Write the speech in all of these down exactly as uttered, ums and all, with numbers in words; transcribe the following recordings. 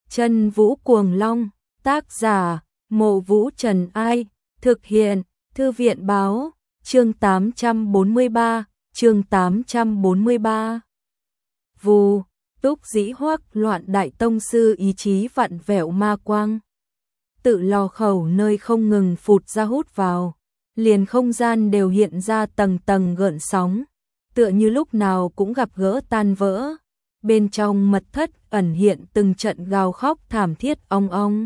Chân Vũ Cuồng Long, tác giả, Mộ Vũ Trần Ai, thực hiện, Thư viện Báo, chương tám trăm bốn mươi ba, chương tám trăm bốn mươi ba. Vù, túc dĩ hoắc loạn đại tông sư ý chí vặn vẹo ma quang. Tự lò khẩu nơi không ngừng phụt ra hút vào, liền không gian đều hiện ra tầng tầng gợn sóng, tựa như lúc nào cũng gặp gỡ tan vỡ. Bên trong mật thất ẩn hiện từng trận gào khóc thảm thiết ong ong,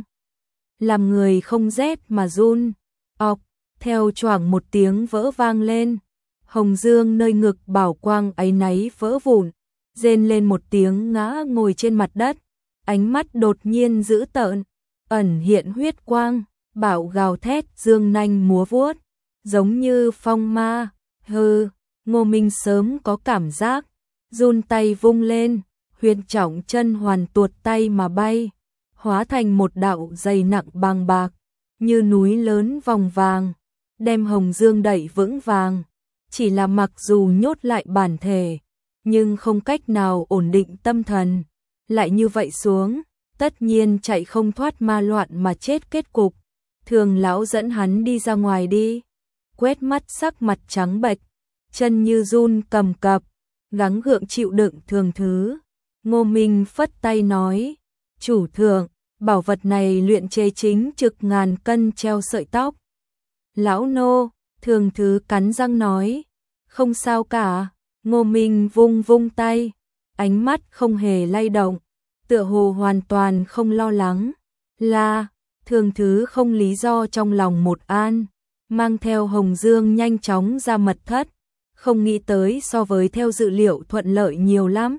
làm người không rét mà run. Ọc, theo choảng một tiếng vỡ vang lên, Hồng Dương nơi ngực bảo quang áy náy vỡ vụn, rên lên một tiếng ngã ngồi trên mặt đất, ánh mắt đột nhiên dữ tợn, ẩn hiện huyết quang, bảo gào thét dương nanh múa vuốt, giống như phong ma. Hừ, Ngô Minh sớm có cảm giác, run tay vung lên, huyền trọng chân hoàn tuột tay mà bay, hóa thành một đạo dày nặng bàng bạc, như núi lớn vòng vàng, đem Hồng Dương đẩy vững vàng. Chỉ là mặc dù nhốt lại bản thể, nhưng không cách nào ổn định tâm thần, lại như vậy xuống, tất nhiên chạy không thoát ma loạn mà chết kết cục. Thường lão dẫn hắn đi ra ngoài đi. Quét mắt sắc mặt trắng bệch, chân như run cầm cập, gắng gượng chịu đựng thường thứ. Ngô Minh phất tay nói, chủ thượng, bảo vật này luyện chế chính trực ngàn cân treo sợi tóc. Lão nô, thường thứ cắn răng nói, không sao cả. Ngô Minh vung vung tay, ánh mắt không hề lay động, tựa hồ hoàn toàn không lo lắng. Là, thường thứ không lý do trong lòng một an, mang theo Hồng Dương nhanh chóng ra mật thất, không nghĩ tới so với theo dự liệu thuận lợi nhiều lắm.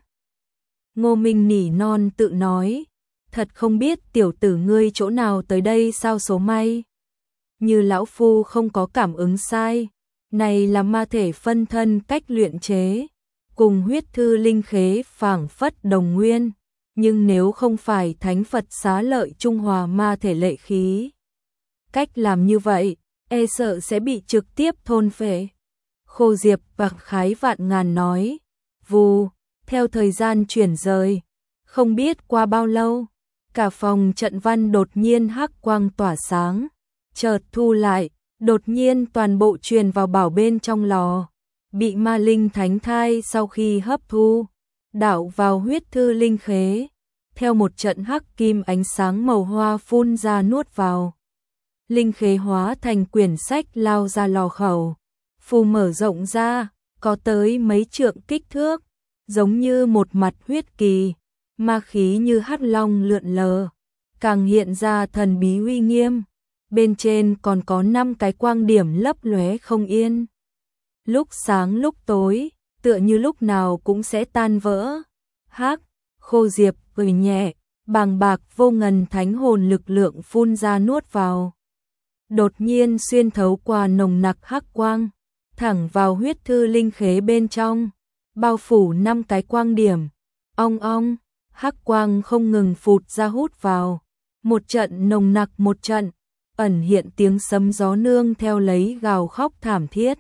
Ngô Minh nỉ non tự nói, thật không biết tiểu tử ngươi chỗ nào tới đây sao số may. Như lão phu không có cảm ứng sai, này là ma thể phân thân cách luyện chế, cùng huyết thư linh khế phảng phất đồng nguyên, nhưng nếu không phải thánh Phật xá lợi trung hòa ma thể lệ khí, cách làm như vậy, e sợ sẽ bị trực tiếp thôn phệ. Khô Diệp và Khái Vạn Ngàn nói, vù, theo thời gian chuyển rời, không biết qua bao lâu, cả phòng trận văn đột nhiên hắc quang tỏa sáng, chợt thu lại, đột nhiên toàn bộ truyền vào bảo bên trong lò, bị ma linh thánh thai sau khi hấp thu, đảo vào huyết thư linh khế, theo một trận hắc kim ánh sáng màu hoa phun ra nuốt vào. Linh khế hóa thành quyển sách lao ra lò khẩu, phù mở rộng ra, có tới mấy trượng kích thước, giống như một mặt huyết kỳ, ma khí như hắc long lượn lờ, càng hiện ra thần bí uy nghiêm. Bên trên còn có năm cái quang điểm lấp lóe không yên, lúc sáng lúc tối, tựa như lúc nào cũng sẽ tan vỡ. Hắc, Khô Diệp cười nhẹ, bàng bạc vô ngần thánh hồn lực lượng phun ra nuốt vào, đột nhiên xuyên thấu qua nồng nặc hắc quang, thẳng vào huyết thư linh khế bên trong, bao phủ năm cái quang điểm. Ong ong, hắc quang không ngừng phụt ra hút vào, một trận nồng nặc một trận, ẩn hiện tiếng sấm gió nương theo lấy gào khóc thảm thiết.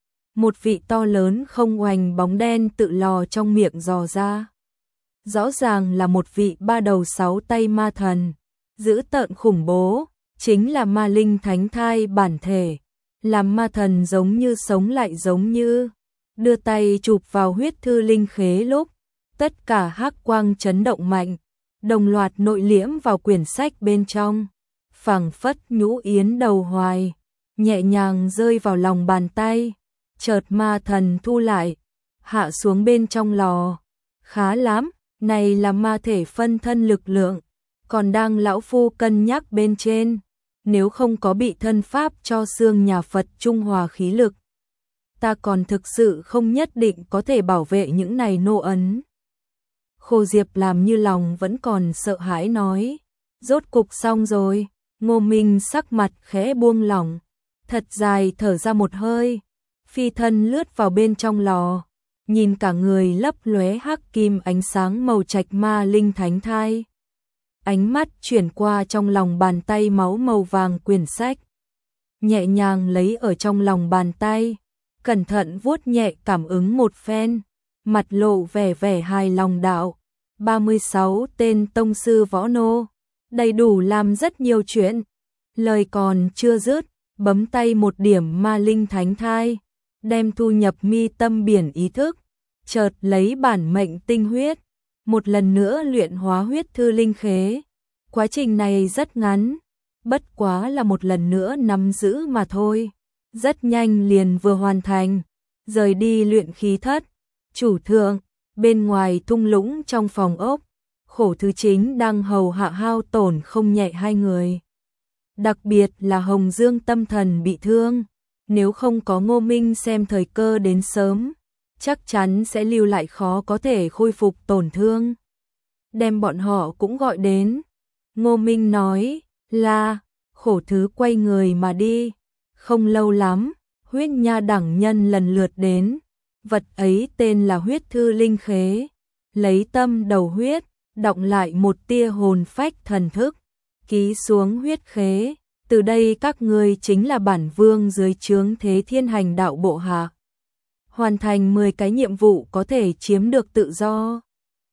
Một vị to lớn không oành bóng đen tự lò trong miệng dò ra. Rõ ràng là một vị ba đầu sáu tay ma thần, dữ tợn khủng bố, chính là ma linh thánh thai bản thể, làm ma thần giống như sống lại giống như, đưa tay chụp vào huyết thư linh khế lúc, tất cả hắc quang chấn động mạnh, đồng loạt nội liễm vào quyển sách bên trong, phảng phất nhũ yến đầu hoài, nhẹ nhàng rơi vào lòng bàn tay, chợt ma thần thu lại, hạ xuống bên trong lò. Khá lắm, này là ma thể phân thân lực lượng, còn đang lão phu cân nhắc bên trên, nếu không có bị thân pháp cho xương nhà Phật trung hòa khí lực, ta còn thực sự không nhất định có thể bảo vệ những này nô ấn. Khô Diệp làm như lòng vẫn còn sợ hãi nói, rốt cục xong rồi. Ngô Minh sắc mặt khẽ buông lỏng, thật dài thở ra một hơi, phi thân lướt vào bên trong lò, nhìn cả người lấp lóe hắc kim ánh sáng màu trạch ma linh thánh thai. Ánh mắt chuyển qua trong lòng bàn tay máu màu vàng quyển sách, nhẹ nhàng lấy ở trong lòng bàn tay, cẩn thận vuốt nhẹ cảm ứng một phen, mặt lộ vẻ vẻ hài lòng đạo, ba mươi sáu tên tông sư võ nô, đầy đủ làm rất nhiều chuyện. Lời còn chưa dứt, bấm tay một điểm ma linh thánh thai, đem thu nhập mi tâm biển ý thức, chợt lấy bản mệnh tinh huyết, một lần nữa luyện hóa huyết thư linh khế. Quá trình này rất ngắn, bất quá là một lần nữa nắm giữ mà thôi. Rất nhanh liền vừa hoàn thành, rời đi luyện khí thất. Chủ thượng, bên ngoài thung lũng trong phòng ốc, Khổ Thứ chính đang hầu hạ hao tổn không nhẹ hai người. Đặc biệt là Hồng Dương tâm thần bị thương, nếu không có Ngô Minh xem thời cơ đến sớm, chắc chắn sẽ lưu lại khó có thể khôi phục tổn thương. Đem bọn họ cũng gọi đến. Ngô Minh nói là, Khổ Thứ quay người mà đi. Không lâu lắm, huyết nha đẳng nhân lần lượt đến. Vật ấy tên là huyết thư linh khế. Lấy tâm đầu huyết, đọng lại một tia hồn phách thần thức, ký xuống huyết khế. Từ đây các ngươi chính là bản vương dưới trướng Thế Thiên Hành Đạo bộ hạ. Hoàn thành mười cái nhiệm vụ có thể chiếm được tự do.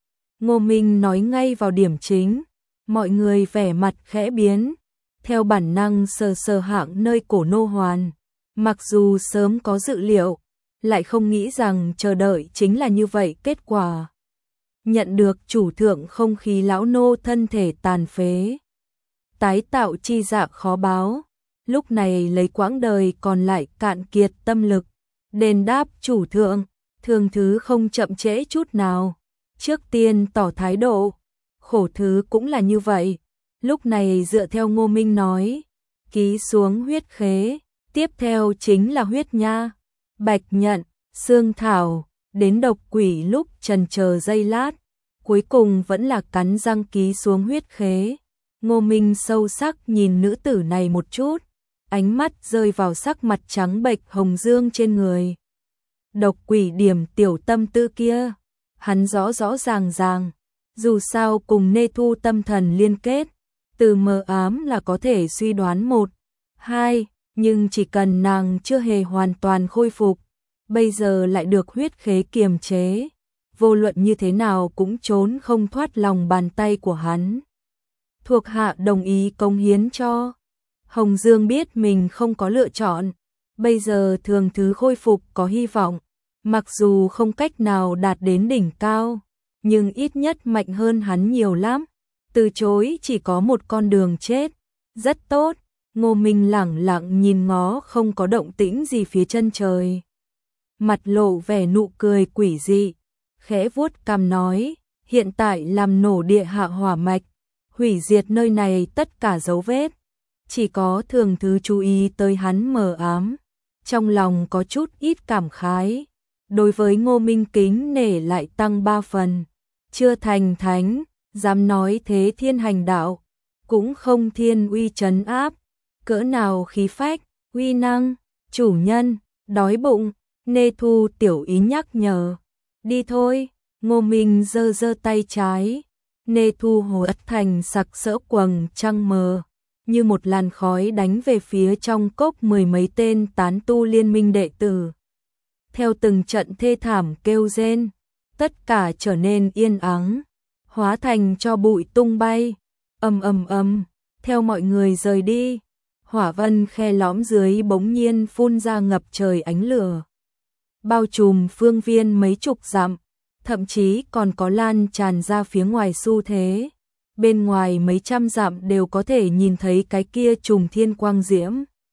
Ngô Minh nói ngay vào điểm chính, mọi người vẻ mặt khẽ biến, theo bản năng sờ sờ hạng nơi cổ nô hoàn. Mặc dù sớm có dự liệu, lại không nghĩ rằng chờ đợi chính là như vậy kết quả. Nhận được chủ thượng không khí lão nô thân thể tàn phế, tái tạo chi dạ khó báo, lúc này lấy quãng đời còn lại cạn kiệt tâm lực, đền đáp chủ thượng, Thường Thứ không chậm trễ chút nào, trước tiên tỏ thái độ. Khổ Thứ cũng là như vậy, lúc này dựa theo Ngô Minh nói, ký xuống huyết khế, tiếp theo chính là huyết nha, bạch nhận, xương thảo, đến độc quỷ lúc chần chờ giây lát, cuối cùng vẫn là cắn răng ký xuống huyết khế. Ngô Minh sâu sắc nhìn nữ tử này một chút, ánh mắt rơi vào sắc mặt trắng bệch Hồng Dương trên người. Độc quỷ điểm tiểu tâm tư kia, hắn rõ rõ ràng ràng, dù sao cùng Nê Thu tâm thần liên kết, từ mờ ám là có thể suy đoán một, hai, nhưng chỉ cần nàng chưa hề hoàn toàn khôi phục, bây giờ lại được huyết khế kiềm chế, vô luận như thế nào cũng trốn không thoát lòng bàn tay của hắn. Thuộc hạ đồng ý cống hiến cho. Hồng Dương biết mình không có lựa chọn, bây giờ Thường Thứ khôi phục có hy vọng, mặc dù không cách nào đạt đến đỉnh cao, nhưng ít nhất mạnh hơn hắn nhiều lắm. Từ chối chỉ có một con đường chết. Rất tốt. Ngô Minh lẳng lặng nhìn ngó không có động tĩnh gì phía chân trời, mặt lộ vẻ nụ cười quỷ dị, khẽ vuốt cằm nói, hiện tại làm nổ địa hạ hỏa mạch, hủy diệt nơi này tất cả dấu vết. Chỉ có Thường Thứ chú ý tới hắn mờ ám, trong lòng có chút ít cảm khái, đối với Ngô Minh kính nể lại tăng ba phần. Chưa thành thánh, dám nói Thế Thiên Hành Đạo, cũng không thiên uy trấn áp, cỡ nào khí phách, uy năng. Chủ nhân, đói bụng. Nê Thu tiểu ý nhắc nhở. Đi thôi. Ngô Minh giơ giơ tay trái. Nê Thu hồ ất thành sặc sỡ quầng trăng mờ, như một làn khói đánh về phía trong cốc mười mấy tên tán tu liên minh đệ tử. Theo từng trận thê thảm kêu rên, tất cả trở nên yên ắng, hóa thành cho bụi tung bay. Ầm ầm ầm, theo mọi người rời đi, hỏa vân khe lõm dưới bỗng nhiên phun ra ngập trời ánh lửa, bao trùm phương viên mấy chục dặm, thậm chí còn có lan tràn ra phía ngoài xu thế. Bên ngoài mấy trăm dặm đều có thể nhìn thấy cái kia trùng thiên quang diễm.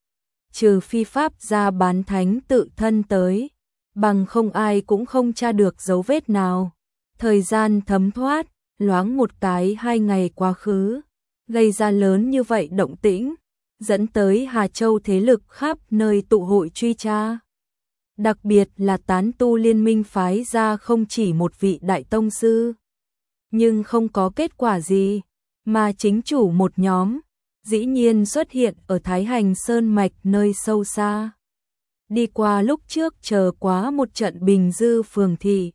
Trừ phi pháp gia bán thánh tự thân tới, bằng không ai cũng không tra được dấu vết nào. Thời gian thấm thoát, loáng một cái hai ngày quá khứ, gây ra lớn như vậy động tĩnh, dẫn tới Hà Châu thế lực khắp nơi tụ hội truy tra. Đặc biệt là tán tu liên minh phái ra không chỉ một vị đại tông sư, nhưng không có kết quả gì, mà chính chủ một nhóm, dĩ nhiên xuất hiện ở Thái Hành Sơn Mạch nơi sâu xa. Đi qua lúc trước chờ quá một trận bình dư phường thị,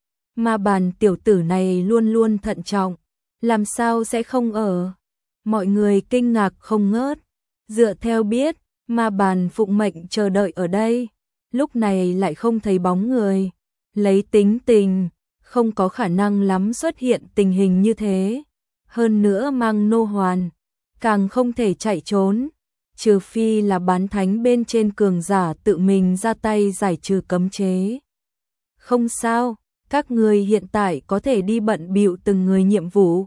mà bàn tiểu tử này luôn luôn thận trọng, làm sao sẽ không ở. Mọi người kinh ngạc không ngớt, dựa theo biết, mà bàn phụng mệnh chờ đợi ở đây, lúc này lại không thấy bóng người, lấy tính tình, không có khả năng lắm xuất hiện tình hình như thế. Hơn nữa mang nô hoàn, càng không thể chạy trốn, trừ phi là bán thánh bên trên cường giả tự mình ra tay giải trừ cấm chế. Không sao, các người hiện tại có thể đi bận bịu từng người nhiệm vụ.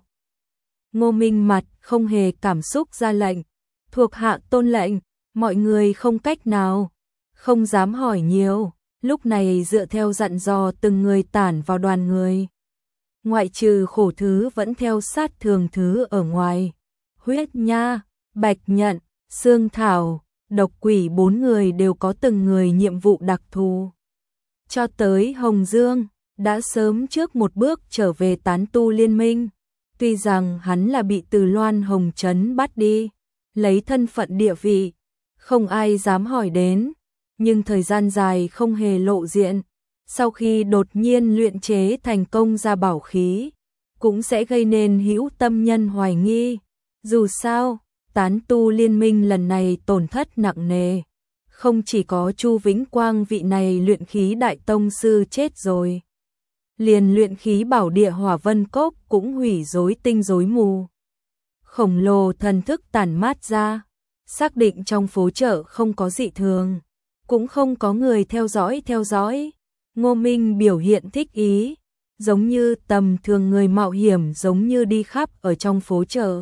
Ngô Minh mặt không hề cảm xúc ra lệnh, thuộc hạ tôn lệnh, mọi người không cách nào, không dám hỏi nhiều, lúc này dựa theo dặn dò từng người tản vào đoàn người. Ngoại trừ Khổ Thứ vẫn theo sát Thường Thứ ở ngoài, Huyết Nha, Bạch Nhận, Sương Thảo, Độc Quỷ bốn người đều có từng người nhiệm vụ đặc thù. Cho tới Hồng Dương, đã sớm trước một bước trở về tán tu liên minh. Tuy rằng hắn là bị Từ Loan Hồng Trấn bắt đi, lấy thân phận địa vị, không ai dám hỏi đến, nhưng thời gian dài không hề lộ diện. Sau khi đột nhiên luyện chế thành công ra bảo khí, cũng sẽ gây nên hữu tâm nhân hoài nghi. Dù sao, tán tu liên minh lần này tổn thất nặng nề. Không chỉ có Chu Vĩnh Quang vị này luyện khí đại tông sư chết rồi, liền luyện khí bảo địa Hỏa Vân Cốc cũng hủy rối tinh rối mù. Khổng lồ thần thức tản mát ra, xác định trong phố chợ không có dị thường, cũng không có người theo dõi theo dõi. Ngô Minh biểu hiện thích ý, giống như tầm thường người mạo hiểm, giống như đi khắp ở trong phố chợ.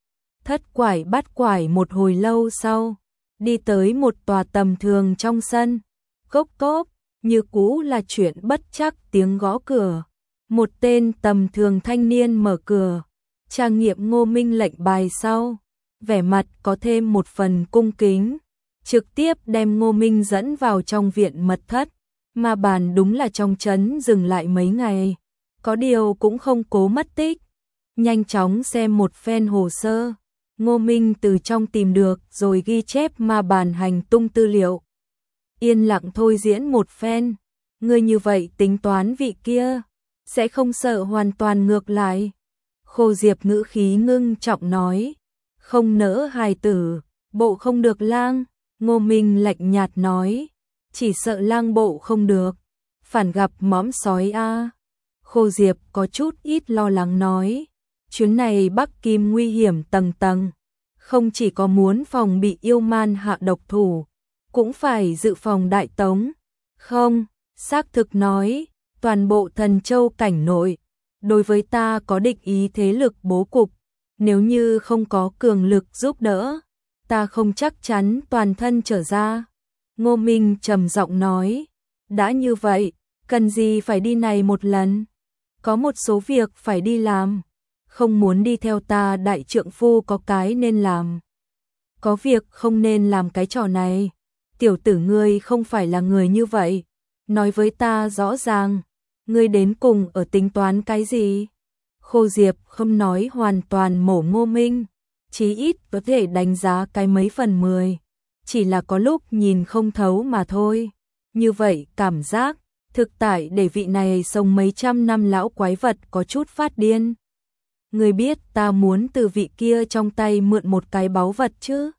Thất quải bắt quải một hồi lâu sau, đi tới một tòa tầm thường trong sân. Cốc cốc, như cũ là chuyện bất chắc tiếng gõ cửa. Một tên tầm thường thanh niên mở cửa, tra nghiệm Ngô Minh lệnh bài sau, vẻ mặt có thêm một phần cung kính, trực tiếp đem Ngô Minh dẫn vào trong viện mật thất. Ma bàn đúng là trong trấn dừng lại mấy ngày, có điều cũng không cố mất tích. Nhanh chóng xem một phen hồ sơ, Ngô Minh từ trong tìm được rồi ghi chép ma bàn hành tung tư liệu. Yên lặng thôi diễn một phen, người như vậy tính toán vị kia, sẽ không sợ hoàn toàn ngược lại. Khô Diệp ngữ khí ngưng trọng nói, không nỡ hài tử, bộ không được lang. Ngô Minh lạnh nhạt nói, chỉ sợ lang bộ không được, phản gặp mõm sói a. À. Khô Diệp có chút ít lo lắng nói, chuyến này Bắc Kim nguy hiểm tầng tầng, không chỉ có muốn phòng bị yêu man hạ độc thủ, cũng phải dự phòng đại tống. Không, xác thực nói, toàn bộ Thần Châu cảnh nội, đối với ta có địch ý thế lực bố cục, nếu như không có cường lực giúp đỡ, ta không chắc chắn toàn thân trở ra. Ngô Minh trầm giọng nói, đã như vậy, cần gì phải đi này một lần, có một số việc phải đi làm, không muốn đi theo ta đại trượng phu có cái nên làm. Có việc không nên làm cái trò này, tiểu tử ngươi không phải là người như vậy, nói với ta rõ ràng, ngươi đến cùng ở tính toán cái gì? Khô Diệp không nói hoàn toàn mổ Ngô Minh, chí ít có thể đánh giá cái mấy phần mười, chỉ là có lúc nhìn không thấu mà thôi. Như vậy cảm giác, thực tại để vị này sống mấy trăm năm lão quái vật có chút phát điên. Ngươi biết ta muốn từ vị kia trong tay mượn một cái báu vật chứ?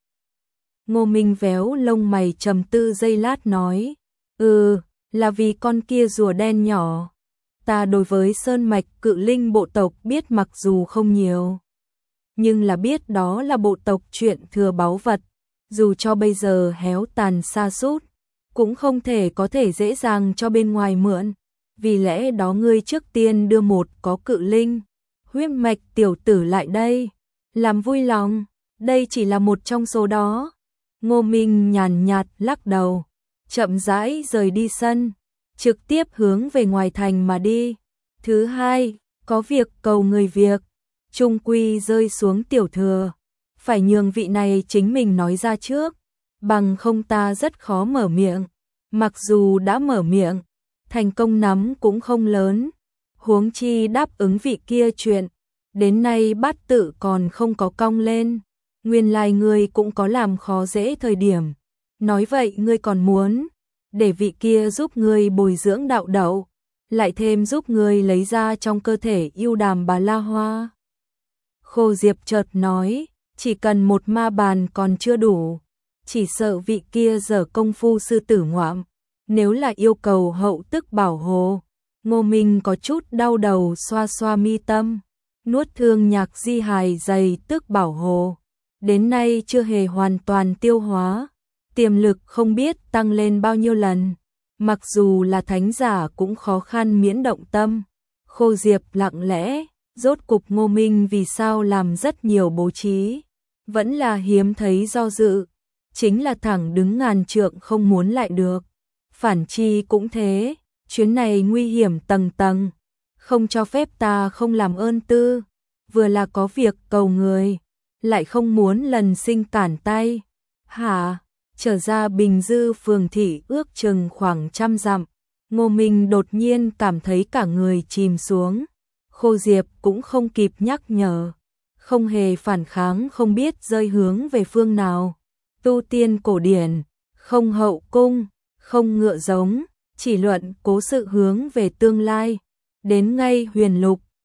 Ngô Minh véo lông mày trầm tư giây lát nói, ừ, là vì con kia rùa đen nhỏ. Ta đối với sơn mạch cự linh bộ tộc biết mặc dù không nhiều, nhưng là biết đó là bộ tộc chuyện thừa báu vật, dù cho bây giờ héo tàn sa sút, cũng không thể có thể dễ dàng cho bên ngoài mượn. Vì lẽ đó ngươi trước tiên đưa một có cự linh, huyết mạch tiểu tử lại đây, làm vui lòng, đây chỉ là một trong số đó. Ngô Minh nhàn nhạt lắc đầu, chậm rãi rời đi sân, trực tiếp hướng về ngoài thành mà đi. Thứ hai, có việc cầu người việc, trung quy rơi xuống tiểu thừa, phải nhường vị này chính mình nói ra trước, bằng không ta rất khó mở miệng. Mặc dù đã mở miệng, thành công nắm cũng không lớn, huống chi đáp ứng vị kia chuyện, đến nay bát tự còn không có cong lên, nguyên lai ngươi cũng có làm khó dễ thời điểm. Nói vậy ngươi còn muốn để vị kia giúp ngươi bồi dưỡng đạo đậu, lại thêm giúp ngươi lấy ra trong cơ thể yêu đàm bà la hoa. Khô Diệp chợt nói, chỉ cần một ma bàn còn chưa đủ, chỉ sợ vị kia dở công phu sư tử ngoạm, nếu là yêu cầu hậu tức bảo hộ, Ngô Minh có chút đau đầu xoa xoa mi tâm, nuốt thương nhạc di hài dày tức bảo hồ. Đến nay chưa hề hoàn toàn tiêu hóa, tiềm lực không biết tăng lên bao nhiêu lần. Mặc dù là thánh giả cũng khó khăn miễn động tâm. Khô Diệp lặng lẽ, rốt cục Ngô Minh vì sao làm rất nhiều bố trí. Vẫn là hiếm thấy do dự, chính là thẳng đứng ngàn trượng không muốn lại được. Phản chi cũng thế, chuyến này nguy hiểm tầng tầng, không cho phép ta không làm ơn tư, vừa là có việc cầu người, lại không muốn lần sinh cản tay. Hả? Trở ra Bình Dư phường thị ước chừng khoảng trăm dặm, Ngô Minh đột nhiên cảm thấy cả người chìm xuống. Khô Diệp cũng không kịp nhắc nhở, không hề phản kháng, không biết rơi hướng về phương nào. Tu tiên cổ điển, không hậu cung, không ngựa giống, chỉ luận cố sự hướng về tương lai. Đến ngay Huyền Lục,